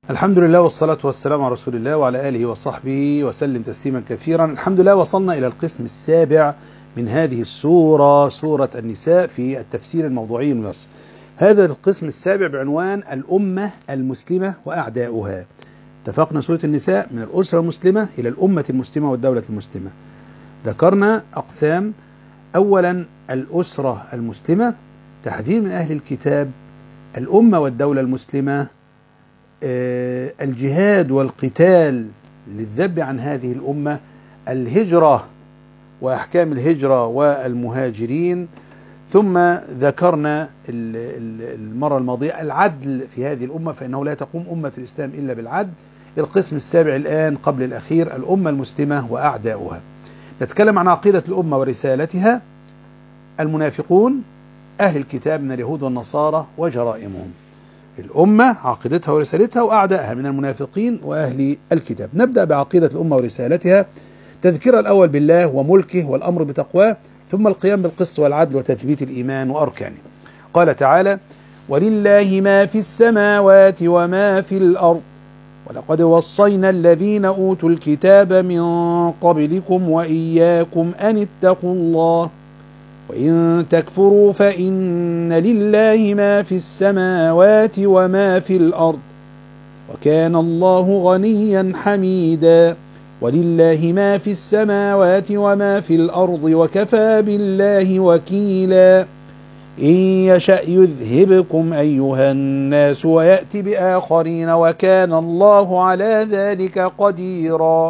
الحمد لله والصلاة والسلام على رسول الله وعلى آله وصحبه وسلم تسليما كثيرا. الحمد لله وصلنا إلى القسم السابع من هذه السورة، سورة النساء، في التفسير الموضوعي الميسر. هذا القسم السابع بعنوان الأمة المسلمة وأعداؤها. اتفقنا سورة النساء من الأسرة المسلمة إلى الأمة المسلمة والدولة المسلمة. ذكرنا أقسام: أولا الأسرة المسلمة، تحذير من أهل الكتاب، الأمة والدولة المسلمة، الجهاد والقتال للذب عن هذه الأمة، الهجرة وأحكام الهجرة والمهاجرين. ثم ذكرنا المرة الماضية العدل في هذه الأمة، فإنه لا تقوم أمة الإسلام إلا بالعدل. القسم السابع الآن قبل الأخير، الأمة المسلمة وأعداؤها. نتكلم عن عقيدة الأمة ورسالتها، المنافقون، أهل الكتاب من اليهود والنصارى وجرائمهم. الأمة عقيدتها ورسالتها وأعدائها من المنافقين وأهل الكتاب. نبدأ بعقيدة الأمة ورسالتها. تذكير الأول بالله وملكه والأمر بتقواه، ثم القيام بالقسط والعدل وتثبيت الإيمان وأركانه. قال تعالى: ولله ما في السماوات وما في الأرض ولقد وصينا الذين أوتوا الكتاب من قبلكم وإياكم أن اتقوا الله وإن تكفروا فإن لله ما في السماوات وما في الأرض وكان الله غنيا حميدا. ولله ما في السماوات وما في الأرض وكفى بالله وكيلا. إن يشأ يذهبكم أيها الناس ويأتي بآخرين وكان الله على ذلك قديرا.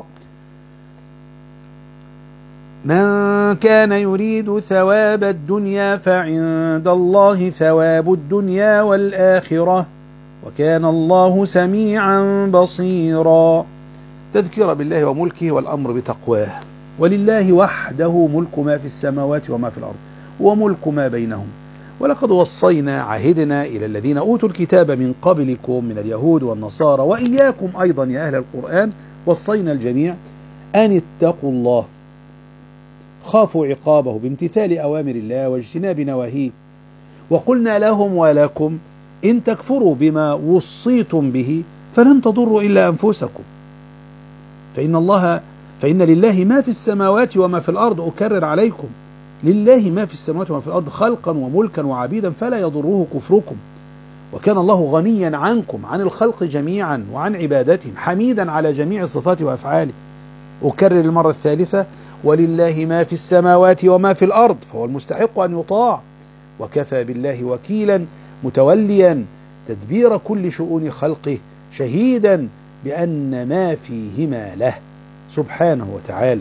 من كان يريد ثواب الدنيا فعند الله ثواب الدنيا والآخرة وكان الله سميعا بصيرا. تذكير بالله وملكه والأمر بتقواه. ولله وحده ملك ما في السماوات وما في الأرض وملك ما بينهم. ولقد وصينا عهدنا إلى الذين أوتوا الكتاب من قبلكم من اليهود والنصارى وإياكم أيضا يا أهل القرآن، وصينا الجميع أن اتقوا الله، خافوا عقابه بامتثال أوامر الله واجتناب نواهيه. وقلنا لهم ولكم إن تكفروا بما وصيتم به فلن تضروا إلا أنفسكم، فإن لله ما في السماوات وما في الأرض. أكرر عليكم: لله ما في السماوات وما في الأرض خلقا وملكا وعبيدا فلا يضره كفركم، وكان الله غنيا عنكم، عن الخلق جميعا وعن عبادتهم، حميدا على جميع صفاته وأفعاله. أكرر المرة الثالثة: ولله ما في السماوات وما في الأرض، فهو المستحق أن يطاع، وكفى بالله وكيلا، متوليا تدبير كل شؤون خلقه، شهيدا بأن ما فيهما له سبحانه وتعالى.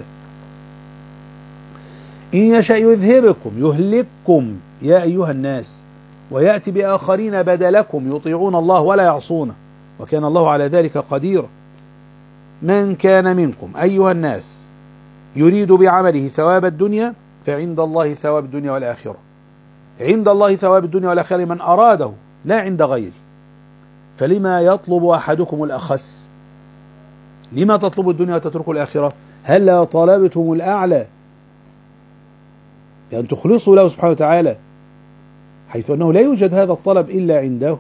إن يشأ يذهبكم يهلككم يا أيها الناس ويأتي بآخرين بدلكم يطيعون الله ولا يعصونه وكان الله على ذلك قديرا. من كان منكم أيها الناس يريد بعمله ثواب الدنيا فعند الله ثواب الدنيا والآخرة. عند الله ثواب الدنيا والآخرة لمن أراده، لا عند غيره. فلما يطلب أحدكم الأخس؟ لما تطلب الدنيا وتترك الآخرة؟ هلا طلبتم الأعلى بأن تخلصوا له سبحانه وتعالى، حيث أنه لا يوجد هذا الطلب إلا عنده.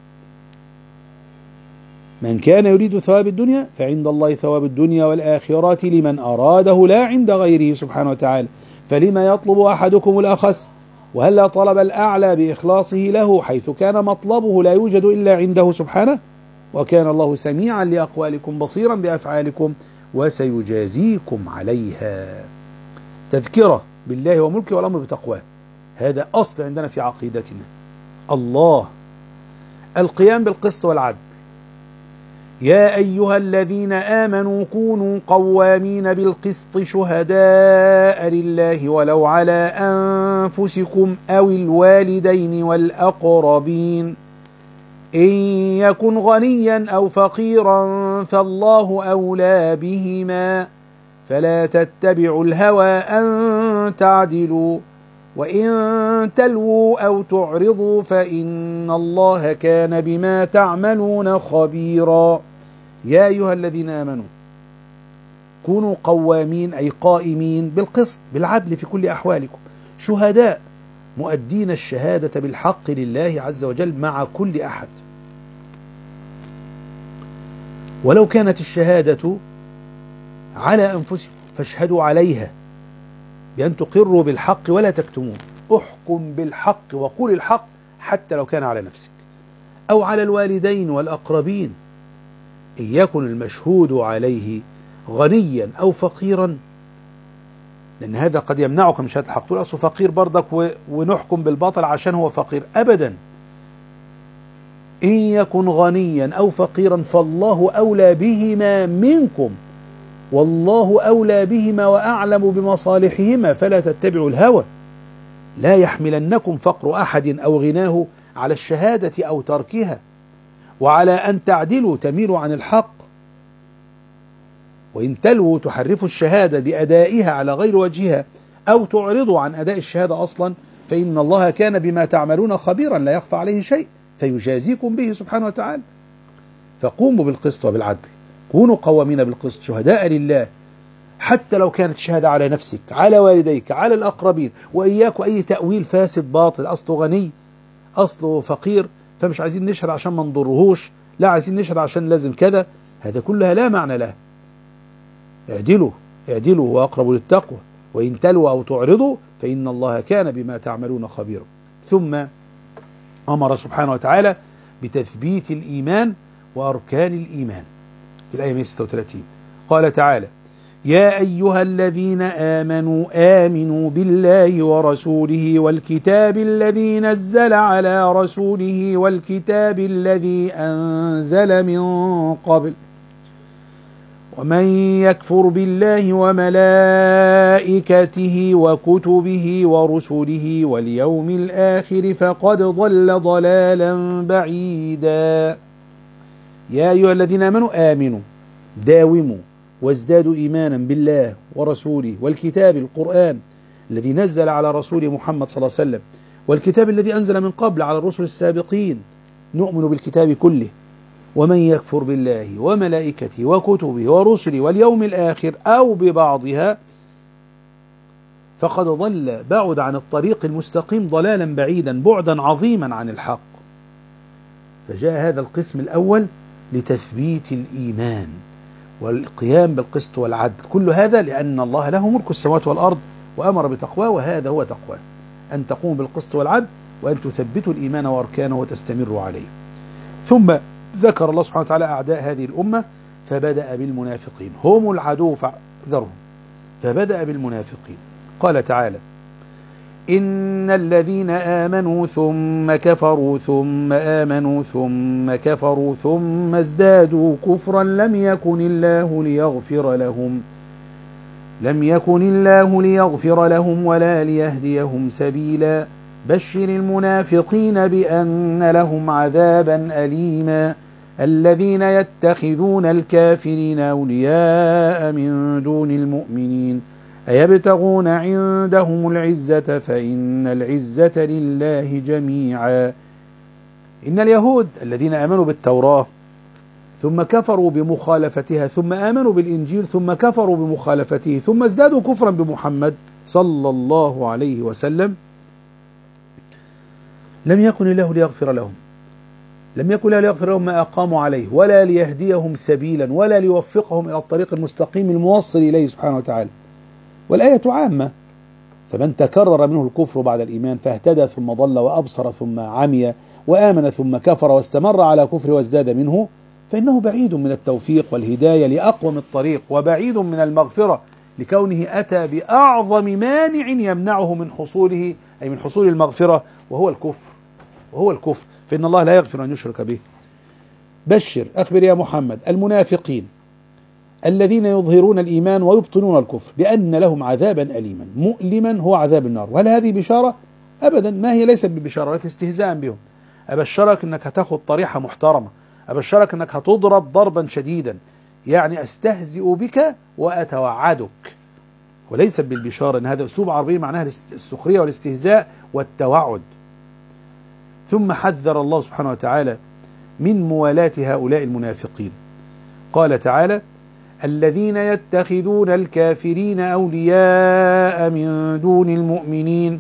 من كان يريد ثواب الدنيا فعند الله ثواب الدنيا والآخرة لمن أراده، لا عند غيره سبحانه وتعالى. فلما يطلب أحدكم الأخس؟ وهلا طلب الأعلى بإخلاصه له، حيث كان مطلبه لا يوجد إلا عنده سبحانه. وكان الله سميعا لأقوالكم بصيرا بأفعالكم وسيجازيكم عليها. تذكرة بالله وملكه والأمر بتقواه، هذا أصل عندنا في عقيدتنا. الله. القيام بالقسط والعدل. يا أيها الذين آمنوا كونوا قوامين بالقسط شهداء لله ولو على أنفسكم أو الوالدين والأقربين إن يكن غنيا أو فقيرا فالله أولى بهما فلا تتبعوا الهوى أن تعدلوا وإن تلووا أو تعرضوا فإن الله كان بما تعملون خبيرا. يا أيها الذين آمنوا كونوا قوامين، أي قائمين بالقسط بالعدل في كل أحوالكم، شهداء مؤدين الشهادة بالحق لله عز وجل مع كل أحد. ولو كانت الشهادة على أنفسكم فاشهدوا عليها بأن تقروا بالحق ولا تكتمون. احكم بالحق وقول الحق حتى لو كان على نفسك أو على الوالدين والأقربين، إن يكن المشهود عليه غنيا أو فقيرا، لأن هذا قد يمنعك من شهادة الحق. تقول أصله فقير برضك ونحكم بالباطل عشان هو فقير، أبدا. إن يكن غنيا أو فقيرا فالله أولى بهما منكم، والله أولى بهما وأعلم بمصالحهما، فلا تتبعوا الهوى. لا يحملنكم فقر أحد أو غناه على الشهادة أو تركها، وعلى أن تعدلوا تميلوا عن الحق، وإن تلووا تحرفوا الشهادة بأدائها على غير وجهها أو تعرضوا عن أداء الشهادة أصلا، فإن الله كان بما تعملون خبيرا لا يخفى عليه شيء فيجازيكم به سبحانه وتعالى. فقوموا بالقسط وبالعدل، كونوا قوامين بالقسط شهداء لله، حتى لو كانت شهادة على نفسك، على والديك، على الأقربين. وإياكم أي تأويل فاسد باطل، أصله غني، أصله فقير فمش عايزين نشهد عشان ما نضرهوش، لا عايزين نشهد عشان لازم كذا، هذا كلها لا معنى له. اعدلوا وأقربوا للتقوى، وإن تلوا أو تعرضوا فإن الله كان بما تعملون خبيرا. ثم أمر سبحانه وتعالى بتثبيت الإيمان وأركان الإيمان في الآية 136. قال تعالى: يا أيها الذين آمنوا بالله ورسوله والكتاب الذي نزل على رسوله والكتاب الذي أنزل من قبل، ومن يكفر بالله وملائكته وكتبه ورسله واليوم الآخر فقد ضل ضلالا بعيدا. يا أيها الذين آمنوا داوموا وازدادوا إيمانا بالله ورسوله والكتاب القرآن الذي نزل على رسول محمد صلى الله عليه وسلم، والكتاب الذي أنزل من قبل على الرسل السابقين. نؤمن بالكتاب كله. ومن يكفر بالله وملائكته وكتبه ورسله واليوم الآخر أو ببعضها فقد ضل، بعد عن الطريق المستقيم ضلالا بعيدا، بعدا عظيما عن الحق. فجاء هذا القسم الأول لتثبيت الإيمان والقيام بالقسط والعدل، كل هذا لأن الله له ملك السماوات والأرض وأمر بتقواه، وهذا هو تقواه، أن تقوم بالقسط والعدل وأن تثبتوا الإيمان وأركانه وتستمروا عليه. ثم ذكر الله سبحانه وتعالى أعداء هذه الأمة، فبدأ بالمنافقين، هم العدو فاحذرهم. فبدأ بالمنافقين، قال تعالى: إن الذين آمنوا ثم كفروا ثم آمنوا ثم كفروا ثم ازدادوا كفرا لم يكن الله ليغفر لهم ولا ليهديهم سبيلا. بشر المنافقين بأن لهم عذابا أليما. الذين يتخذون الكافرين أولياء من دون المؤمنين أيبتغون عندهم العزة فإن العزة لله جميعا. إن اليهود الذين آمنوا بالتوراة ثم كفروا بمخالفتها ثم آمنوا بالإنجيل ثم كفروا بمخالفته ثم ازدادوا كفرا بمحمد صلى الله عليه وسلم، لم يكن الله ليغفر لهم ما أقاموا عليه ولا ليهديهم سبيلا ولا ليوفقهم إلى الطريق المستقيم الموصل إليه سبحانه وتعالى. والآية عامة، فمن تكرر منه الكفر بعد الإيمان فاهتدى ثم ضل وأبصر ثم عمي وآمن ثم كفر واستمر على كفر وازداد منه، فإنه بعيد من التوفيق والهداية لأقوم الطريق، وبعيد من المغفرة لكونه أتى بأعظم مانع يمنعه من حصوله، أي من حصول المغفرة، وهو الكفر. فإن الله لا يغفر أن يشرك به. بشر، أخبر يا محمد المنافقين الذين يظهرون الإيمان ويبطنون الكفر بأن لهم عذابا أليما مؤلما، هو عذاب النار. وهل هذه بشارة؟ أبدا، ما هي ليست ببشارة، ولكن استهزاء بهم. أبشرك أنك هتاخد طريحة محترمة، أبشرك أنك هتضرب ضربا شديدا، يعني أستهزئ بك وأتوعدك، وليس بالبشارة. إن هذا أسلوب عربي معناها السخرية والاستهزاء والتوعد. ثم حذر الله سبحانه وتعالى من موالاة هؤلاء المنافقين، قال تعالى: الذين يتخذون الكافرين أولياء من دون المؤمنين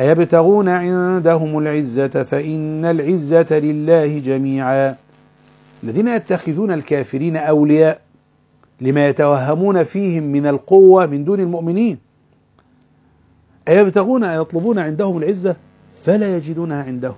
أيبتغون عندهم العزة فإن العزة لله جميعا. الذين يتخذون الكافرين أولياء لما يتوهمون فيهم من القوة من دون المؤمنين. أيبتغون يطلبون عندهم العزة فلا يجدونها عندهم،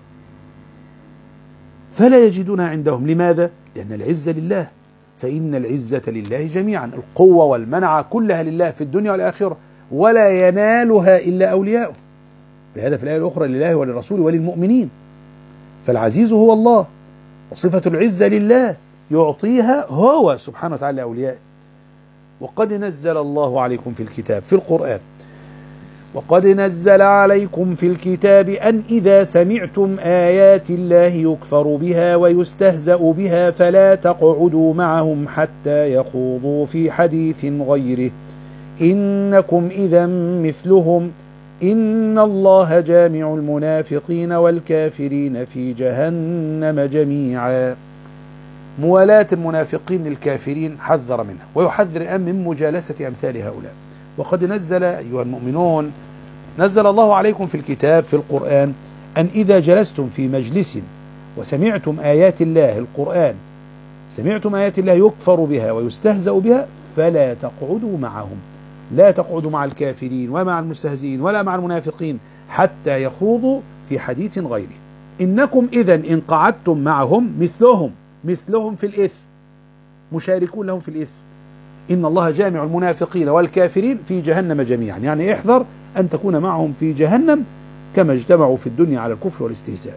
فلا يجدونها عندهم. لماذا؟ لأن العزة لله، فإن العزة لله جميعا، القوة والمنع كلها لله في الدنيا والآخرة، ولا ينالها إلا أولياؤه. لهذا في الآية الأخرى لله وللرسول وللمؤمنين. فالعزيز هو الله، وصفة العزة لله يعطيها هو سبحانه وتعالى أوليائه. وقد نزل الله عليكم في الكتاب في القرآن، وقد نزل عليكم في الكتاب أن إذا سمعتم آيات الله يكفر بها ويستهزأ بها فلا تقعدوا معهم حتى يخوضوا في حديث غيره إنكم إذا مثلهم إن الله جامع المنافقين والكافرين في جهنم جميعا. موالاة المنافقين للكافرين حذر منها، ويحذر الآن من مجالسة أمثال هؤلاء. وقد نزل أيها المؤمنون، نزل الله عليكم في الكتاب في القرآن أن إذا جلستم في مجلس وسمعتم آيات الله القرآن، سمعتم آيات الله يكفر بها ويستهزأ بها فلا تقعدوا معهم، لا تقعدوا مع الكافرين ومع المستهزئين ولا مع المنافقين حتى يخوضوا في حديث غيره. إنكم إذن إن قعدتم معهم مثلهم في الإثم، مشاركون لهم في الإثم. إن الله جامع المنافقين والكافرين في جهنم جميعا، يعني احذر أن تكون معهم في جهنم كما اجتمعوا في الدنيا على الكفر والاستهزاء.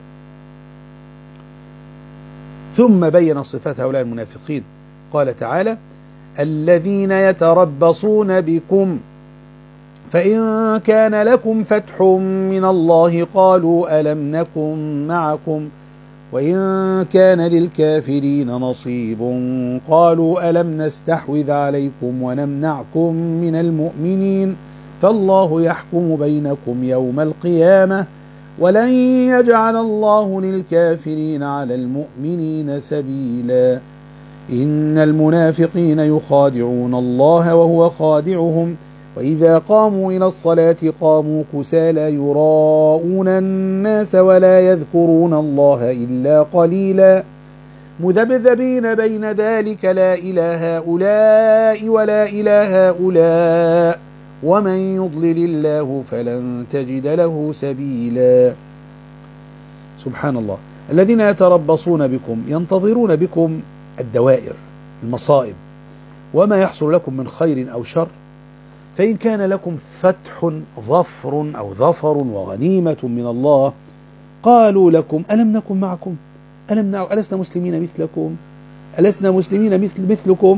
ثم بين صفات هؤلاء المنافقين، قال تعالى: الذين يتربصون بكم فإن كان لكم فتح من الله قالوا ألم نكن معكم وإن كان للكافرين نصيب قالوا ألم نستحوذ عليكم ونمنعكم من المؤمنين فالله يحكم بينكم يوم القيامة ولن يجعل الله للكافرين على المؤمنين سبيلا إن المنافقين يخادعون الله وهو خادعهم وإذا قاموا إلى الصلاة قاموا كسالى يراءون الناس ولا يذكرون الله إلا قليلا مذبذبين بين ذلك لا إله هؤلاء ولا إله هؤلاء ومن يضلل الله فلن تجد له سبيلا. سبحان الله. الذين يتربصون بكم ينتظرون بكم الدوائر المصائب وما يحصل لكم من خير أو شر، فإن كان لكم فتح ظفر أو ظفر وغنيمة من الله قالوا لكم ألم نكن معكم ألسنا مسلمين مثلكم ألسنا مسلمين مثلكم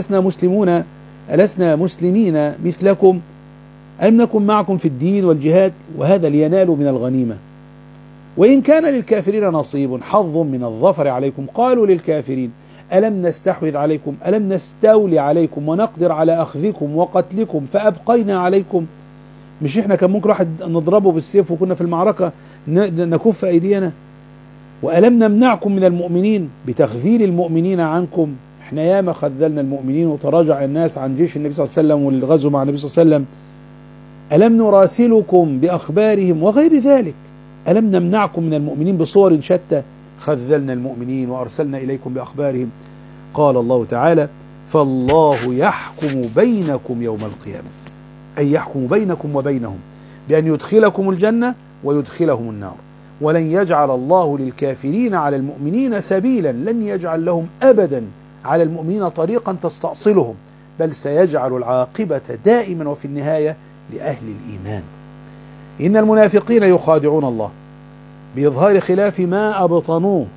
ألسنا مسلمين مثلكم ألم نكن معكم في الدين والجهاد، وهذا لينالوا من الغنيمة. وإن كان للكافرين نصيب حظ من الظفر عليكم قالوا للكافرين ألم نستحوذ عليكم ألم نستولي عليكم ونقدر على أخذكم وقتلكم فأبقينا عليكم. مش إحنا كان ممكن واحد نضربه بالسيف وكنا في المعركة نكف أيدينا؟ وألم نمنعكم من المؤمنين بتخذيل المؤمنين عنكم؟ إحنا ياما خذلنا المؤمنين وتراجع الناس عن جيش النبي صلى الله عليه وسلم والغزو مع النبي صلى الله عليه وسلم. ألم نراسلكم بأخبارهم وغير ذلك؟ ألم نمنعكم من المؤمنين بصور شتى؟ خذلنا المؤمنين وأرسلنا إليكم بأخبارهم. قال الله تعالى: فالله يحكم بينكم يوم القيامة، أي يحكم بينكم وبينهم بأن يدخلكم الجنة ويدخلهم النار، ولن يجعل الله للكافرين على المؤمنين سبيلا، لن يجعل لهم أبدا على المؤمنين طريقا تستأصلهم، بل سيجعل العاقبة دائما وفي النهاية لأهل الإيمان. إن المنافقين يخادعون الله بإظهار خلاف ما أبطنوه،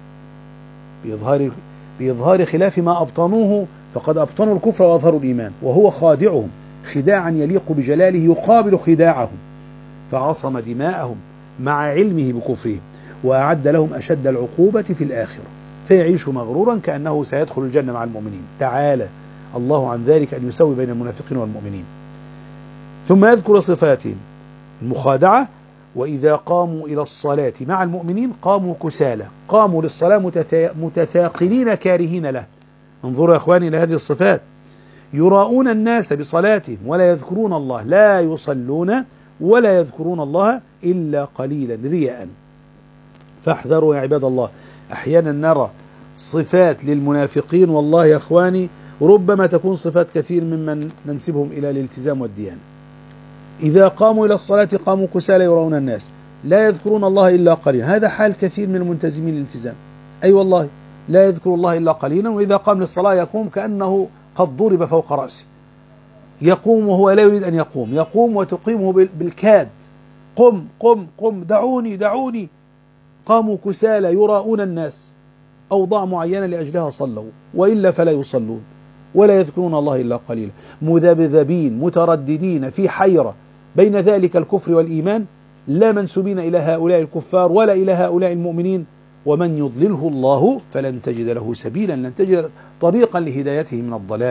بإظهار خلاف ما أبطنوه، فقد أبطنوا الكفر وأظهروا الإيمان، وهو خادعهم خداعا يليق بجلاله يقابل خداعهم، فعصم دماءهم مع علمه بكفرهم، وأعد لهم أشد العقوبة في الآخرة، فيعيش مغرورا كأنه سيدخل الجنة مع المؤمنين. تعالى الله عن ذلك أن يسوي بين المنافقين والمؤمنين. ثم يذكر صفاتهم: المخادعة، وإذا قاموا إلى الصلاة مع المؤمنين قاموا كسالى، قاموا للصلاة متثاقلين كارهين له. انظروا يا أخواني إلى هذه الصفات: يراؤون الناس بصلاتهم ولا يذكرون الله، لا يصلون ولا يذكرون الله إلا قليلا رياء. فاحذروا يا عباد الله، أحيانا نرى صفات للمنافقين والله يا أخواني ربما تكون صفات كثير ممن ننسبهم إلى الالتزام والديانة. إذا قاموا إلى الصلاة قاموا كسالى يراؤون الناس لا يذكرون الله إلا قليلا. هذا حال كثير من الملتزمين الالتزام، أي والله لا يذكر الله إلا قليلا، وإذا قام للصلاة يقوم كأنه قد ضرب فوق رأسه، يقوم وهو لا يريد أن يقوم، يقوم وتقيمه بالكاد، قم قم قم، دعوني دعوني. قاموا كسالى يراؤون الناس، أوضاع معينة لأجلها صلوا، وإلا فلا يصلون ولا يذكرون الله إلا قليلا، مذبذبين مترددين في حيرة بين ذلك الكفر والإيمان، لا منسوبين إلى هؤلاء الكفار ولا إلى هؤلاء المؤمنين. ومن يضلله الله فلن تجد له سبيلا، لن تجد طريقا لهدايته من الضلال.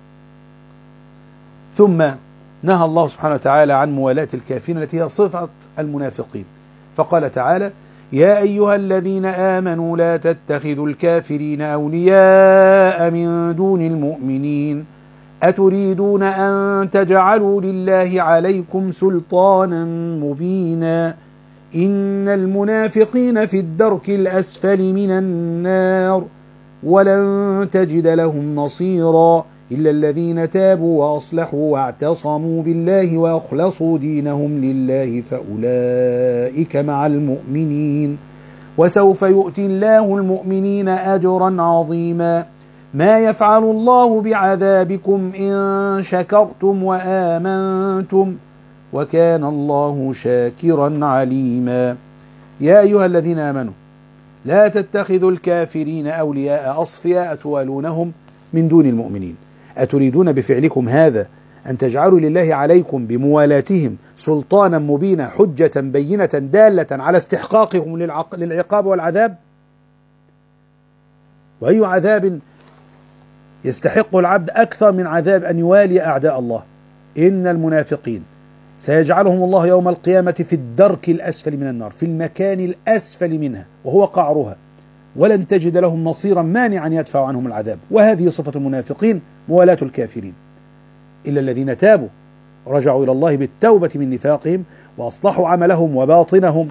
ثم نهى الله سبحانه وتعالى عن موالاة الكافرين التي هي صفة المنافقين، فقال تعالى: يا أيها الذين آمنوا لا تتخذوا الكافرين أولياء من دون المؤمنين أتريدون أن تجعلوا لله عليكم سلطانا مبينا إن المنافقين في الدرك الأسفل من النار ولن تجد لهم نصيرا إلا الذين تابوا وأصلحوا واعتصموا بالله وأخلصوا دينهم لله فأولئك مع المؤمنين وسوف يؤتي الله المؤمنين أجرا عظيما ما يفعل الله بعذابكم إن شكرتم وآمنتم وكان الله شاكرا عليما. يا أيها الذين آمنوا لا تتخذوا الكافرين أولياء أصفياء توالونهم من دون المؤمنين أتريدون بفعلكم هذا أن تجعلوا لله عليكم بموالاتهم سلطانا مبينا حجة بينة دالة على استحقاقهم للعقاب والعذاب؟ وأي عذاب يستحق العبد أكثر من عذاب أن يوالي أعداء الله؟ إن المنافقين سيجعلهم الله يوم القيامة في الدرك الأسفل من النار، في المكان الأسفل منها وهو قعرها، ولن تجد لهم نصيرا مانعا يدفع عنهم العذاب. وهذه صفة المنافقين، موالاة الكافرين. إلا الذين تابوا رجعوا إلى الله بالتوبة من نفاقهم وأصلحوا عملهم وباطنهم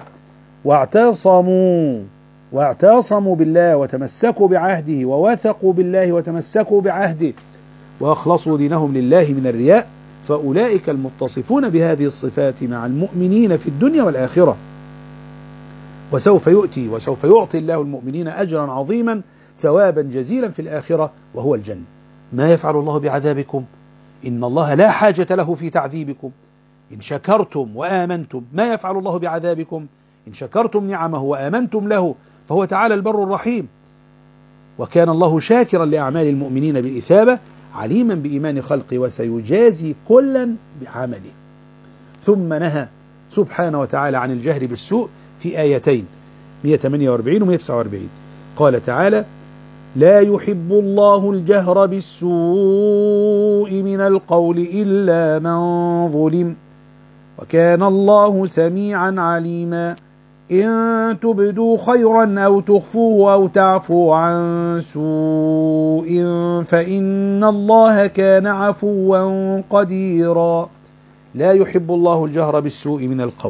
واعتصموا بالله وتمسكوا بعهده ووثقوا بالله وتمسكوا بعهده وأخلصوا دينهم لله من الرياء فأولئك المتصفون بهذه الصفات مع المؤمنين في الدنيا والآخرة وسوف يعطي الله المؤمنين أجرا عظيما ثوابا جزيلا في الآخرة وهو الجنة. ما يفعل الله بعذابكم؟ إن الله لا حاجة له في تعذيبكم إن شكرتم وآمنتم. ما يفعل الله بعذابكم؟ إن شكرتم نعمه وآمنتم له فهو تعالى البر الرحيم، وكان الله شاكرا لأعمال المؤمنين بالإثابة عليما بإيمان خلقه وسيجازي كلا بعمله. ثم نهى سبحانه وتعالى عن الجهر بالسوء في آيتين 148 و 149. قال تعالى: لا يحب الله الجهر بالسوء من القول إلا من ظلم وكان الله سميعا عليما إن تبدوا خيرا أو تخفوه أو تعفوا عن سوء فإن الله كان عفوا قديرا. لا يحب الله الجهر بالسوء من القول،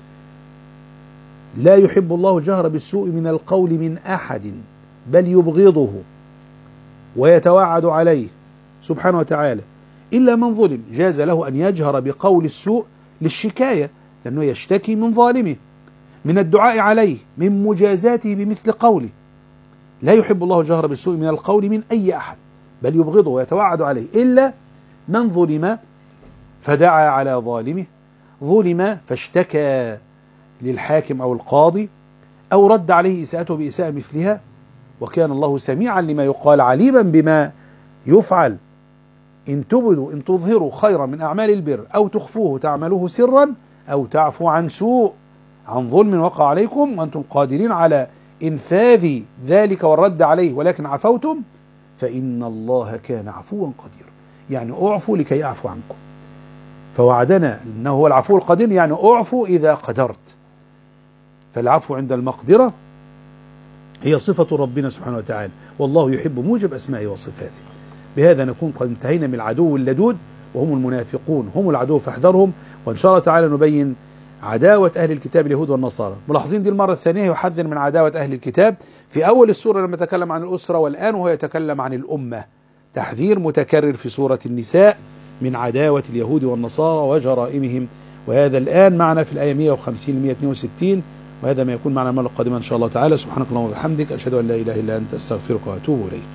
لا يحب الله الجهر بالسوء من القول من أحد، بل يبغضه ويتوعد عليه سبحانه وتعالى إلا من ظلم. جاز له أن يجهر بقول السوء للشكاية لأنه يشتكي من ظالمه، من الدعاء عليه، من مجازاته بمثل قوله. لا يحب الله الجهر بالسوء من القول من أي أحد، بل يبغضه ويتوعد عليه إلا من ظلم فدعا على ظالمه، ظلم فاشتكى للحاكم أو القاضي أو رد عليه إساءته بإساءة مثلها. وكان الله سميعا لما يقال عليما بما يفعل. إن تبدوا إن تظهروا خيرا من أعمال البر أو تخفوه تعملوه سرا أو تعفو عن سوء عن ظلم وقع عليكم وأنتم قادرين على إنفاذ ذلك والرد عليه ولكن عفوتم فإن الله كان عفوا قديرا. يعني أعفوا لكي أعفو عنكم، فوعدنا أنه هو العفو القدير، يعني أعفوا إذا قدرت. فالعفو عند المقدرة هي صفة ربنا سبحانه وتعالى، والله يحب موجب أسمائه وصفاته. بهذا نكون قد انتهينا من العدو اللدود وهم المنافقون، هم العدو فاحذرهم. وإن شاء الله تعالى نبين عداوة أهل الكتاب اليهود والنصارى. ملاحظين دي المرة الثانية يحذر من عداوة أهل الكتاب في أول السورة لما تكلم عن الأسرة، والآن وهو يتكلم عن الأمة. تحذير متكرر في سورة النساء من عداوة اليهود والنصارى وجرائمهم، وهذا الآن معنا في الآية 150 ل 162، وهذا ما يكون معنا المرة القادمة إن شاء الله تعالى. سبحانك اللهم وبحمدك، أشهد أن لا إله إلا أنت، أستغفرك وأتوب إليك.